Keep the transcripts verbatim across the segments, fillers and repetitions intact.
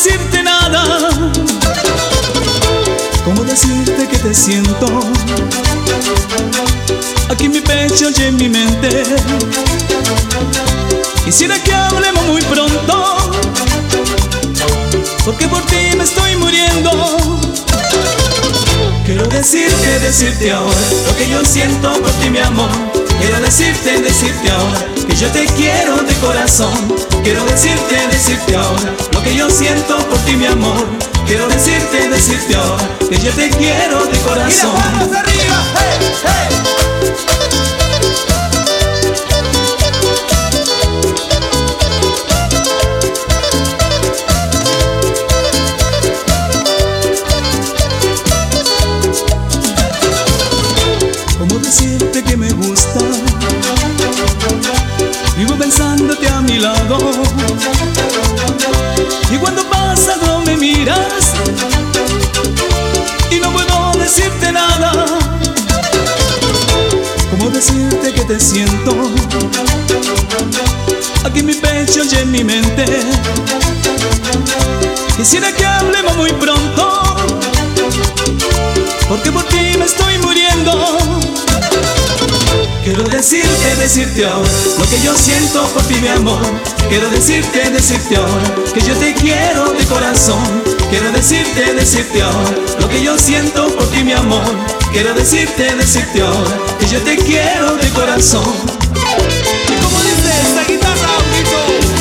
decirte nada. ¿Cómo decirte que te siento aquí en mi pecho y en mi mente? Quisiera que hablemos muy pronto, porque por ti me estoy muriendo. Quiero decirte, decirte ahora lo que yo siento por ti, mi amor. Quiero decirte, decirte ahora que yo te quiero de corazón. Quiero decirte, decirte ahora lo que yo siento por ti, mi amor. Quiero decirte, decirte ahora que yo te quiero de corazón. ¡Y las manos arriba! ¡Hey, hey! ¿Cómo decirte que me gusta? Vivo pensándote a mi lado, y cuando pasas no me miras y no puedo decirte nada. ¿Cómo decirte que te siento aquí en mi pecho y en mi mente? Quisiera que hablemos muy pronto, porque por ti me estoy muriendo. Quiero decirte, decirte ahora lo que yo siento por ti, mi amor. Quiero decirte, decirte ahora que yo te quiero de corazón. Quiero decirte, decirte ahora lo que yo siento por ti, mi amor. Quiero decirte, decirte ahora que yo te quiero de corazón. ¿Y cómo dice esta guitarra, Aurito?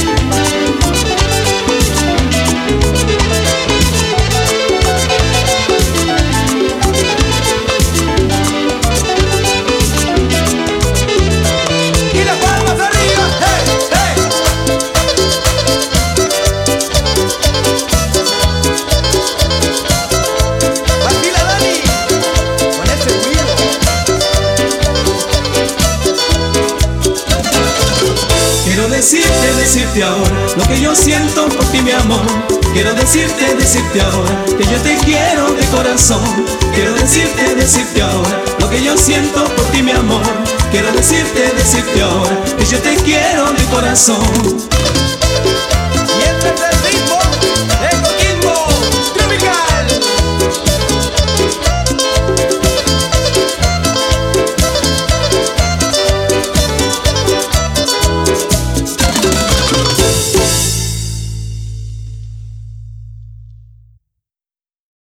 Quiero decirte, decirte ahora lo que yo siento por ti, mi amor. Quiero decirte, decirte ahora que yo te quiero de corazón. Quiero decirte, decirte ahora lo que yo siento por ti, mi amor. Quiero decirte, decirte ahora que yo te quiero de corazón.